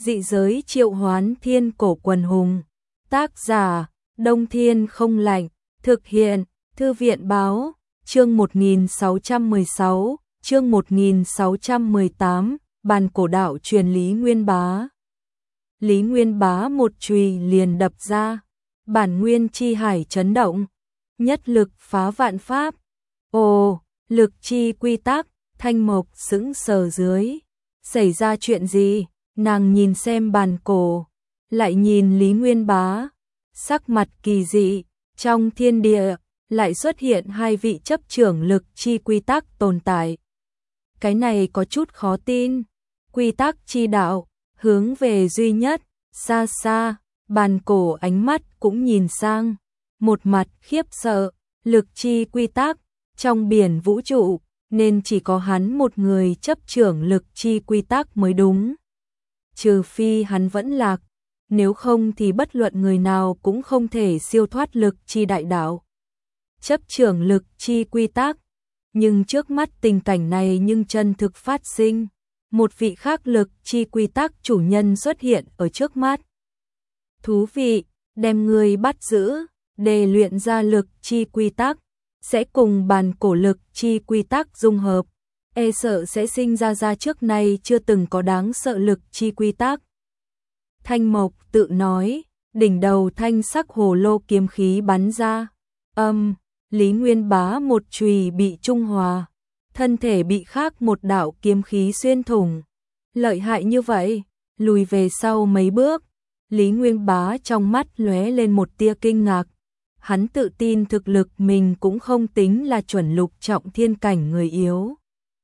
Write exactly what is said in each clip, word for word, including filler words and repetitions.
Dị giới triệu hoán thiên cổ quần hùng. Tác giả, Đông Thiên không lạnh. Thực hiện, Thư viện báo, chương một nghìn sáu trăm mười sáu, chương một nghìn sáu trăm mười tám, bàn cổ đạo truyền Lý Nguyên Bá. Lý Nguyên Bá một chùy liền đập ra, bản nguyên chi hải chấn động, nhất lực phá vạn pháp. Ồ, lực chi quy tắc, Thanh Mộc sững sờ dưới. Xảy ra chuyện gì? Nàng nhìn xem bàn cổ, lại nhìn Lý Nguyên Bá, sắc mặt kỳ dị, trong thiên địa lại xuất hiện hai vị chấp trưởng lực chi quy tắc tồn tại. Cái này có chút khó tin. Quy tắc chi đạo, hướng về duy nhất, xa xa, bàn cổ ánh mắt cũng nhìn sang, một mặt khiếp sợ, lực chi quy tắc, trong biển vũ trụ, nên chỉ có hắn một người chấp trưởng lực chi quy tắc mới đúng. Trừ phi hắn vẫn lạc, nếu không thì bất luận người nào cũng không thể siêu thoát lực chi đại đạo. Chấp trưởng lực chi quy tắc, nhưng trước mắt tình cảnh này nhưng chân thực phát sinh, một vị khác lực chi quy tắc chủ nhân xuất hiện ở trước mắt. Thú vị, đem người bắt giữ, để luyện ra lực chi quy tắc, sẽ cùng bàn cổ lực chi quy tắc dung hợp, e sợ sẽ sinh ra ra trước nay chưa từng có đáng sợ lực chi quy tắc. Thanh Mộc tự nói, đỉnh đầu thanh sắc hồ lô kiếm khí bắn ra, âm, Lý Nguyên Bá một chùy bị trung hòa, thân thể bị khác một đạo kiếm khí xuyên thủng. Lợi hại như vậy, lùi về sau mấy bước, Lý Nguyên Bá trong mắt lóe lên một tia kinh ngạc. Hắn tự tin thực lực mình cũng không tính là chuẩn lục trọng thiên cảnh người yếu.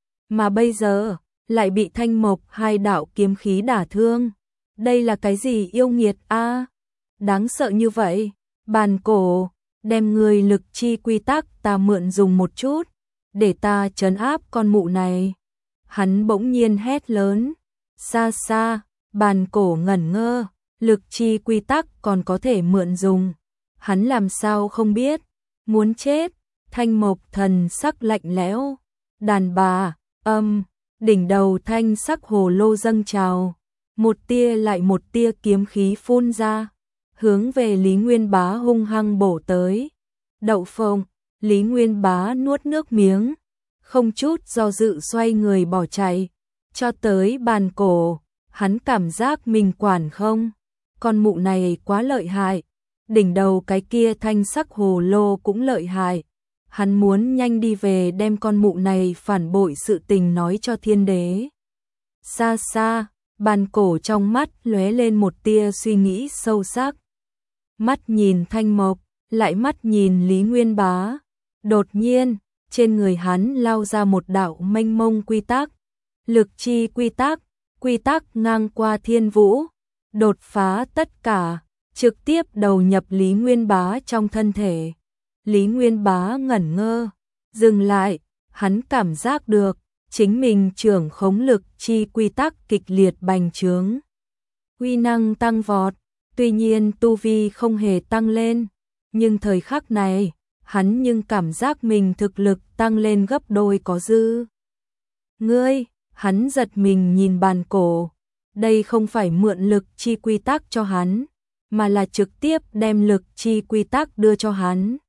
Mà bây giờ, lại bị Thanh Mộc hai đạo kiếm khí đả thương. Đây là cái gì yêu nghiệt a? À, đáng sợ như vậy. Bàn cổ, đem người lực chi quy tắc ta mượn dùng một chút, để ta trấn áp con mụ này. Hắn bỗng nhiên hét lớn. Xa xa, bàn cổ ngẩn ngơ, lực chi quy tắc còn có thể mượn dùng. Hắn làm sao không biết, muốn chết. Thanh Mộc thần sắc lạnh lẽo. Đàn bà, âm, đỉnh đầu thanh sắc hồ lô dâng trào, một tia lại một tia kiếm khí phun ra, hướng về Lý Nguyên Bá hung hăng bổ tới. Đậu phộng, Lý Nguyên Bá nuốt nước miếng, không chút do dự xoay người bỏ chạy, cho tới bàn cổ, hắn cảm giác mình quản không, con mụ này quá lợi hại. Đỉnh đầu cái kia thanh sắc hồ lô cũng lợi hại. Hắn muốn nhanh đi về đem con mụ này phản bội sự tình nói cho thiên đế. Xa xa, bàn cổ trong mắt lóe lên một tia suy nghĩ sâu sắc. Mắt nhìn Thanh Mộc, lại mắt nhìn Lý Nguyên Bá. Đột nhiên, trên người hắn lao ra một đạo mênh mông quy tắc. Lực chi quy tắc, quy tắc ngang qua thiên vũ, đột phá tất cả, trực tiếp đầu nhập Lý Nguyên Bá trong thân thể. Lý Nguyên Bá ngẩn ngơ, dừng lại, hắn cảm giác được, chính mình trưởng khống lực chi quy tắc kịch liệt bành trướng. Uy năng tăng vọt, tuy nhiên tu vi không hề tăng lên, nhưng thời khắc này, hắn nhưng cảm giác mình thực lực tăng lên gấp đôi có dư. Ngươi, hắn giật mình nhìn bàn cổ, đây không phải mượn lực chi quy tắc cho hắn, mà là trực tiếp đem lực chi quy tắc đưa cho hắn.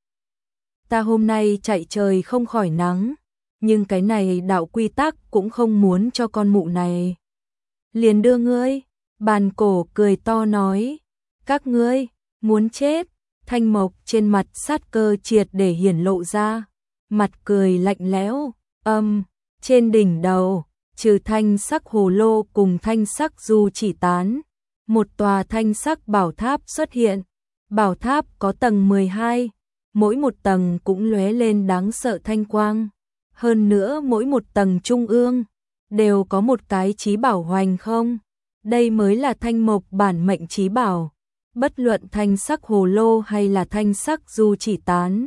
Ta hôm nay chạy trời không khỏi nắng, nhưng cái này đạo quy tắc cũng không muốn cho con mụ này. Liền đưa ngươi, bàn cổ cười to nói, các ngươi, muốn chết. Thanh Mộc trên mặt sát cơ triệt để hiển lộ ra, mặt cười lạnh lẽo, âm, trên đỉnh đầu, trừ thanh sắc hồ lô cùng thanh sắc du chỉ tán, một tòa thanh sắc bảo tháp xuất hiện. Bảo tháp có tầng mười hai, mỗi một tầng cũng lóe lên đáng sợ thanh quang. Hơn nữa mỗi một tầng trung ương, đều có một cái chí bảo hoành không. Đây mới là Thanh Mộc bản mệnh chí bảo. Bất luận thanh sắc hồ lô hay là thanh sắc du chỉ tán,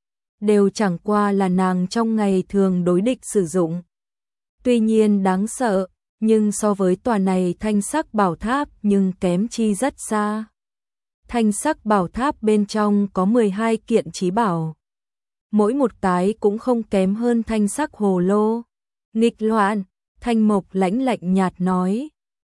đều chẳng qua là nàng trong ngày thường đối địch sử dụng. Tuy nhiên đáng sợ, nhưng so với tòa này thanh sắc bảo tháp nhưng kém chi rất xa. Thanh sắc bảo tháp bên trong có mười hai kiện chí bảo. Mỗi một cái cũng không kém hơn thanh sắc hồ lô. Nghịch loạn, Thanh Mộc lãnh lạnh nhạt nói.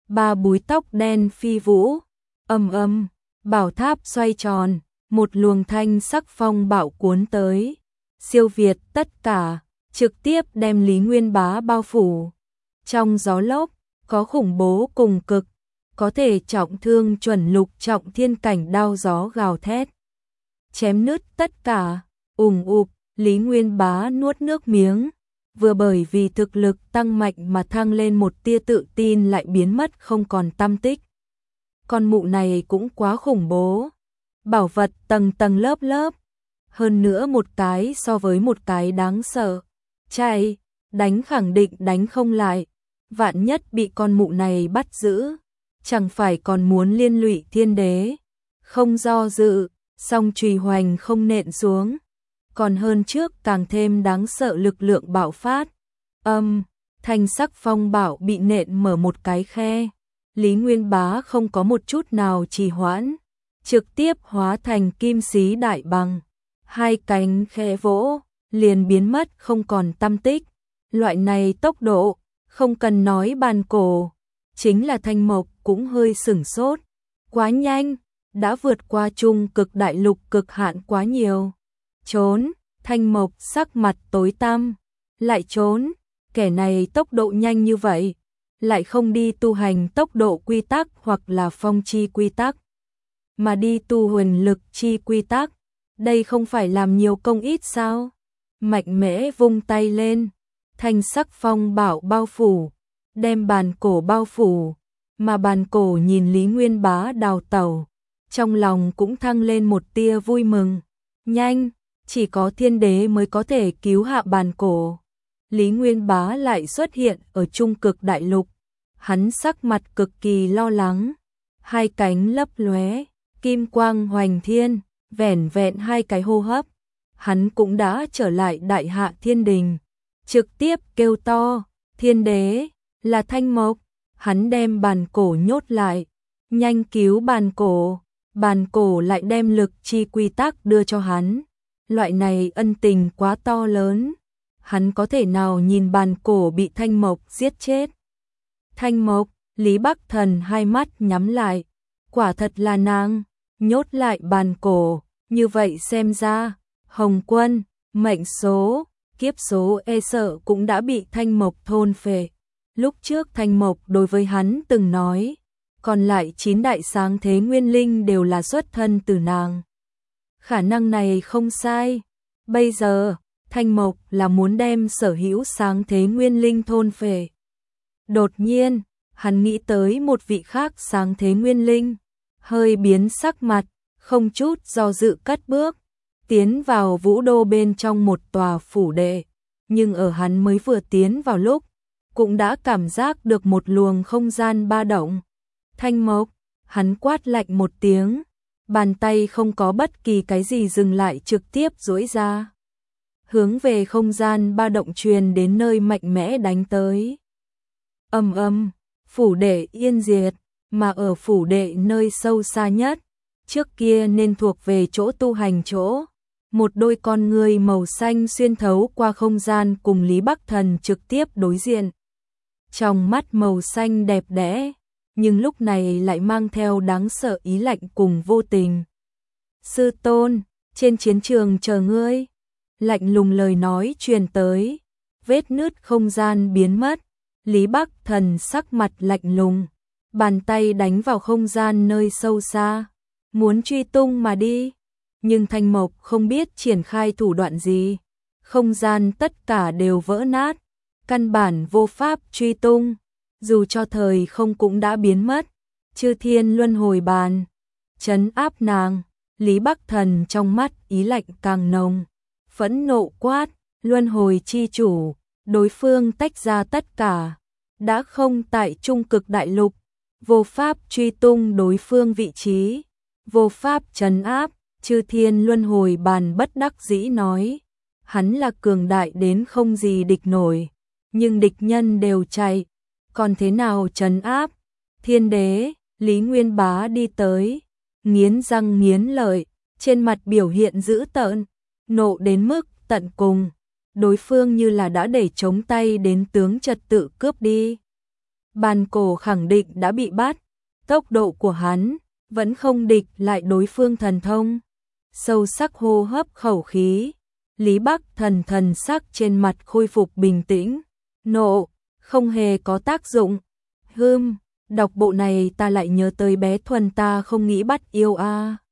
ba búi tóc đen phi vũ, ầm ầm, bảo tháp xoay tròn, một luồng thanh sắc phong bạo cuốn tới, siêu việt tất cả, trực tiếp đem Lý Nguyên Bá bao phủ. Trong gió lốc, có khủng bố cùng cực, có thể trọng thương chuẩn lục trọng thiên cảnh đao gió gào thét. Chém nứt tất cả, ùm ụp, Lý Nguyên Bá nuốt nước miếng, vừa bởi vì thực lực tăng mạnh mà thăng lên một tia tự tin lại biến mất không còn tăm tích. Con mụ này cũng quá khủng bố, bảo vật tầng tầng lớp lớp, hơn nữa một cái so với một cái đáng sợ. Chạy, đánh khẳng định đánh không lại, vạn nhất bị con mụ này bắt giữ, chẳng phải còn muốn liên lụy thiên đế. Không do dự, song chùy hoành không nện xuống, còn hơn trước càng thêm đáng sợ lực lượng bạo phát. Âm, thanh sắc phong bạo bị nện mở một cái khe, Lý Nguyên Bá không có một chút nào trì hoãn, trực tiếp hóa thành kim xí đại bằng, hai cánh khẽ vỗ, liền biến mất không còn tăm tích. Loại này tốc độ, không cần nói bàn cổ, chính là Thanh Mộc cũng hơi sửng sốt, quá nhanh, đã vượt qua trung cực đại lục cực hạn quá nhiều. Trốn, Thanh Mộc sắc mặt tối tăm, lại trốn, kẻ này tốc độ nhanh như vậy, lại không đi tu hành tốc độ quy tắc hoặc là phong chi quy tắc, mà đi tu huyền lực chi quy tắc, đây không phải làm nhiều công ít sao? Mạnh mẽ vung tay lên, thanh sắc phong bạo bao phủ, đem bàn cổ bao phủ, mà bàn cổ nhìn Lý Nguyên Bá đào tẩu, trong lòng cũng thăng lên một tia vui mừng. Nhanh, chỉ có thiên đế mới có thể cứu hạ bàn cổ. Lý Nguyên Bá lại xuất hiện ở trung cực đại lục, hắn sắc mặt cực kỳ lo lắng, hai cánh lấp lóe, kim quang hoành thiên, vẻn vẹn hai cái hô hấp, hắn cũng đã trở lại đại hạ thiên đình, trực tiếp kêu to, thiên đế, là Thanh Mộc, hắn đem bàn cổ nhốt lại, nhanh cứu bàn cổ, bàn cổ lại đem lực chi quy tắc đưa cho hắn, loại này ân tình quá to lớn, hắn có thể nào nhìn bàn cổ bị Thanh Mộc giết chết. Thanh Mộc, Lý Bắc Thần hai mắt nhắm lại, quả thật là nàng, nhốt lại bàn cổ, như vậy xem ra, Hồng Quân, mệnh số, kiếp số e sợ cũng đã bị Thanh Mộc thôn phệ. Lúc trước Thanh Mộc đối với hắn từng nói, còn lại chín đại sáng thế nguyên linh đều là xuất thân từ nàng. Khả năng này không sai, bây giờ, Thanh Mộc là muốn đem sở hữu sáng thế nguyên linh thôn phệ. Đột nhiên, hắn nghĩ tới một vị khác sáng thế nguyên linh, hơi biến sắc mặt, không chút do dự cất bước, tiến vào vũ đô bên trong một tòa phủ đệ, nhưng ở hắn mới vừa tiến vào lúc, cũng đã cảm giác được một luồng không gian ba động. Thanh Mộc, hắn quát lạnh một tiếng, bàn tay không có bất kỳ cái gì dừng lại trực tiếp duỗi ra, hướng về không gian ba động truyền đến nơi mạnh mẽ đánh tới. Ầm ầm, phủ đệ yên diệt, mà ở phủ đệ nơi sâu xa nhất, trước kia nên thuộc về chỗ tu hành chỗ, một đôi con người màu xanh xuyên thấu qua không gian cùng Lý Bắc Thần trực tiếp đối diện. Trong mắt màu xanh đẹp đẽ, nhưng lúc này lại mang theo đáng sợ ý lạnh cùng vô tình. Sư tôn, trên chiến trường chờ ngươi. Lạnh lùng lời nói truyền tới, vết nứt không gian biến mất, Lý Bắc Thần sắc mặt lạnh lùng, bàn tay đánh vào không gian nơi sâu xa, muốn truy tung mà đi, nhưng Thanh Mộc không biết triển khai thủ đoạn gì, không gian tất cả đều vỡ nát, căn bản vô pháp truy tung, dù cho thời không cũng đã biến mất, chư thiên luân hồi bàn, trấn áp nàng, Lý Bắc Thần trong mắt ý lạnh càng nồng. Phẫn nộ quát, luân hồi chi chủ, đối phương tách ra tất cả, đã không tại trung cực đại lục, vô pháp truy tung đối phương vị trí, vô pháp trấn áp, chư thiên luân hồi bàn bất đắc dĩ nói, hắn là cường đại đến không gì địch nổi, nhưng địch nhân đều chạy, còn thế nào trấn áp? Thiên đế, Lý Nguyên Bá đi tới, nghiến răng nghiến lợi, trên mặt biểu hiện dữ tợn, nộ đến mức tận cùng, đối phương như là đã để chống tay đến tướng trật tự cướp đi. bàn cổ khẳng định đã bị bắt, tốc độ của hắn vẫn không địch lại đối phương thần thông. Sâu sắc hô hấp khẩu khí, Lý Bắc Thần thần sắc trên mặt khôi phục bình tĩnh, nộ, không hề có tác dụng. Hưm, đọc bộ này ta lại nhớ tới bé Thuần ta không nghĩ bắt yêu a.